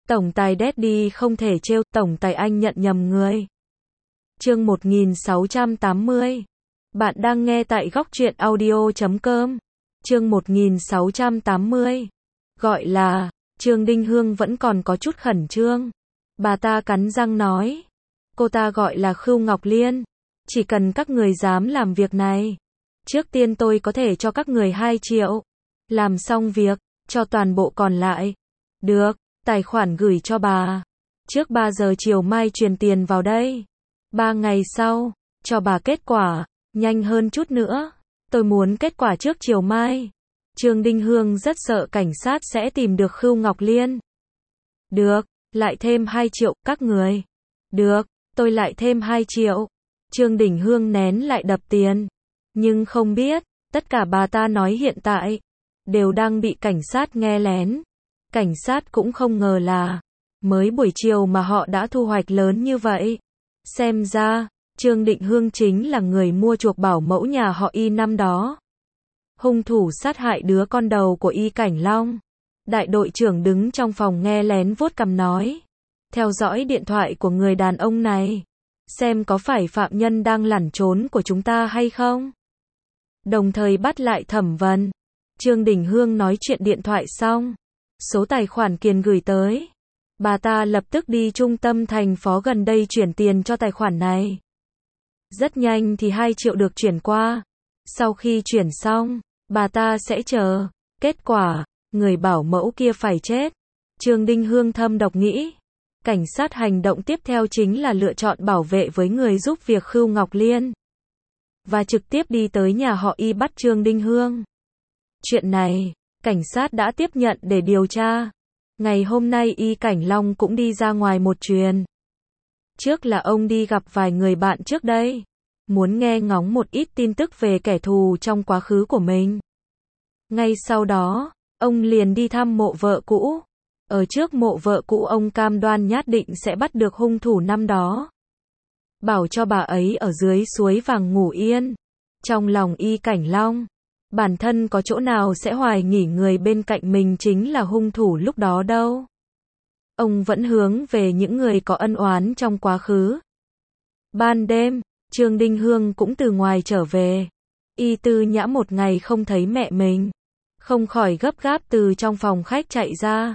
Tổng tài Daddy không thể trêu, tổng tài anh nhận nhầm người. Chương 1680. Bạn đang nghe tại góc truyện audio.com. Chương 1680. Gọi là, Trương Đinh Hương vẫn còn có chút khẩn trương. Bà ta cắn răng nói. Cô ta gọi là Khưu Ngọc Liên. Chỉ cần các người dám làm việc này. Trước tiên tôi có thể cho các người 2 triệu. Làm xong việc, cho toàn bộ còn lại. Được, tài khoản gửi cho bà. Trước 3 giờ chiều mai truyền tiền vào đây. 3 ngày sau, cho bà kết quả. Nhanh hơn chút nữa. Tôi muốn kết quả trước chiều mai. Trương Đinh Hương rất sợ cảnh sát sẽ tìm được Khưu Ngọc Liên. Được, lại thêm 2 triệu, các người. Được, tôi lại thêm 2 triệu. Trương Đinh Hương nén lại đập tiền. Nhưng không biết, tất cả bà ta nói hiện tại, đều đang bị cảnh sát nghe lén. Cảnh sát cũng không ngờ là, mới buổi chiều mà họ đã thu hoạch lớn như vậy. Xem ra, Trương Định Hương chính là người mua chuộc bảo mẫu nhà họ Y năm đó. Hung thủ sát hại đứa con đầu của Y Cảnh Long. Đại đội trưởng đứng trong phòng nghe lén vuốt cằm nói. Theo dõi điện thoại của người đàn ông này. Xem có phải phạm nhân đang lẩn trốn của chúng ta hay không. Đồng thời bắt lại thẩm vấn. Trương Đình Hương nói chuyện điện thoại xong. Số tài khoản Kiền gửi tới. Bà ta lập tức đi trung tâm thành phố gần đây chuyển tiền cho tài khoản này. Rất nhanh thì 2 triệu được chuyển qua. Sau khi chuyển xong, bà ta sẽ chờ. Kết quả, người bảo mẫu kia phải chết. Trương Đinh Hương thâm độc nghĩ. Cảnh sát hành động tiếp theo chính là lựa chọn bảo vệ với người giúp việc Khưu Ngọc Liên. Và trực tiếp đi tới nhà họ Y bắt Trương Đinh Hương. Chuyện này, cảnh sát đã tiếp nhận để điều tra. Ngày hôm nay Y Cảnh Long cũng đi ra ngoài một chuyến. Trước là ông đi gặp vài người bạn trước đây. Muốn nghe ngóng một ít tin tức về kẻ thù trong quá khứ của mình. Ngay sau đó, ông liền đi thăm mộ vợ cũ. Ở trước mộ vợ cũ ông cam đoan nhất định sẽ bắt được hung thủ năm đó. Bảo cho bà ấy ở dưới suối vàng ngủ yên. Trong lòng Y Cảnh Long, bản thân có chỗ nào sẽ hoài nghi người bên cạnh mình chính là hung thủ lúc đó đâu. Ông vẫn hướng về những người có ân oán trong quá khứ. Ban đêm, Trương Đinh Hương cũng từ ngoài trở về. Y Tư Nhã một ngày không thấy mẹ mình. Không khỏi gấp gáp từ trong phòng khách chạy ra.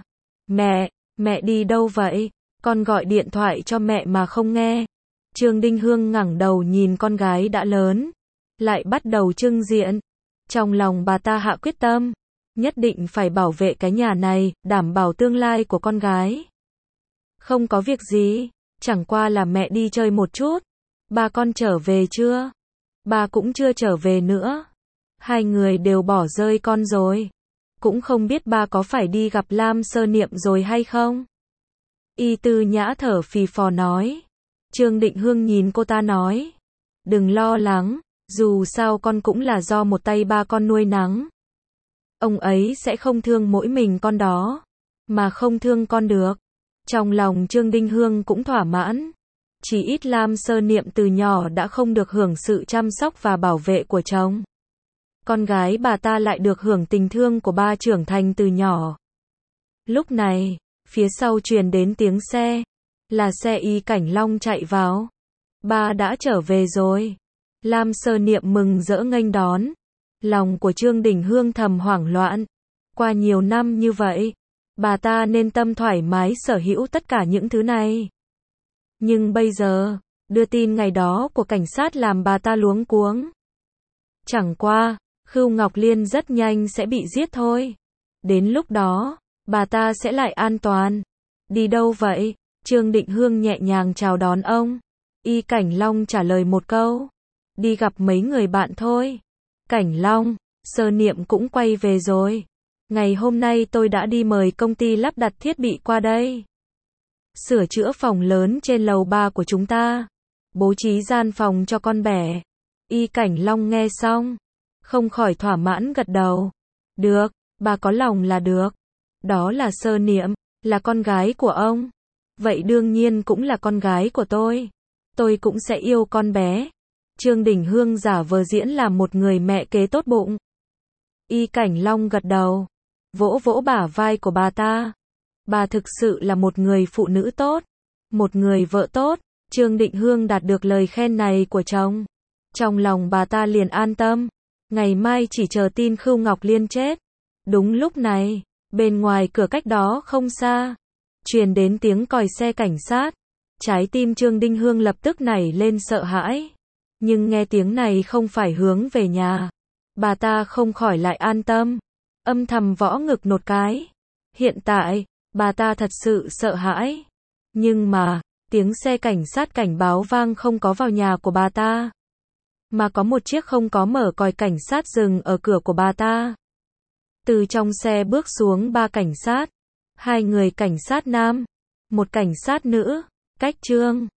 Mẹ đi đâu vậy? Con gọi điện thoại cho mẹ mà không nghe. Trương Đinh Hương ngẩng đầu nhìn con gái đã lớn. Lại bắt đầu trưng diện. Trong lòng bà ta hạ quyết tâm. Nhất định phải bảo vệ cái nhà này, đảm bảo tương lai của con gái. Không có việc gì. Chẳng qua là mẹ đi chơi một chút. Ba con trở về chưa? Ba cũng chưa trở về nữa. 2 người đều bỏ rơi con rồi. Cũng không biết ba có phải đi gặp Lam Sơ Niệm rồi hay không? Y Tư Nhã thở phì phò nói. Trương Định Hương nhìn cô ta nói. Đừng lo lắng, dù sao con cũng là do một tay ba con nuôi nấng. Ông ấy sẽ không thương mỗi mình con đó, mà không thương con được. Trong lòng Trương Đinh Hương cũng thỏa mãn. Chỉ ít Lam Sơ Niệm từ nhỏ đã không được hưởng sự chăm sóc và bảo vệ của chồng. Con gái bà ta lại được hưởng tình thương của ba trưởng thành từ nhỏ. Lúc này, phía sau truyền đến tiếng xe. Là xe Y Cảnh Long chạy vào. Ba đã trở về rồi. Lam Sơ Niệm mừng rỡ nghênh đón. Lòng của Trương Đình Hương thầm hoảng loạn. Qua nhiều năm như vậy, bà ta nên tâm thoải mái sở hữu tất cả những thứ này. Nhưng bây giờ, đưa tin ngày đó của cảnh sát làm bà ta luống cuống. Chẳng qua, Khưu Ngọc Liên rất nhanh sẽ bị giết thôi. Đến lúc đó, bà ta sẽ lại an toàn. Đi đâu vậy? Trương Định Hương nhẹ nhàng chào đón ông. Y Cảnh Long trả lời một câu. Đi gặp mấy người bạn thôi. Cảnh Long, Sơ Niệm cũng quay về rồi. Ngày hôm nay tôi đã đi mời công ty lắp đặt thiết bị qua đây. Sửa chữa phòng lớn trên lầu 3 của chúng ta. Bố trí gian phòng cho con bẻ. Y Cảnh Long nghe xong. Không khỏi thỏa mãn gật đầu. Được, bà có lòng là được. Đó là Sơ Niệm, là con gái của ông. Vậy đương nhiên cũng là con gái của tôi. Tôi cũng sẽ yêu con bé. Trương Đình Hương giả vờ diễn làm một người mẹ kế tốt bụng. Y Cảnh Long gật đầu. Vỗ vỗ bả vai của bà ta. Bà thực sự là một người phụ nữ tốt, một người vợ tốt. Trương Định Hương đạt được lời khen này của chồng. Trong lòng bà ta liền an tâm. Ngày mai chỉ chờ tin Khưu Ngọc Liên chết. Đúng lúc này, bên ngoài cửa cách đó không xa, truyền đến tiếng còi xe cảnh sát. Trái tim Trương Định Hương lập tức nảy lên sợ hãi. Nhưng nghe tiếng này không phải hướng về nhà. Bà ta không khỏi lại an tâm. Âm thầm võ ngực một cái. Hiện tại, bà ta thật sự sợ hãi. Nhưng mà, tiếng xe cảnh sát cảnh báo vang không có vào nhà của bà ta. Mà có một chiếc không có mở còi cảnh sát dừng ở cửa của bà ta. Từ trong xe bước xuống 3 cảnh sát. 2 người cảnh sát nam, 1 cảnh sát nữ. Cách Trương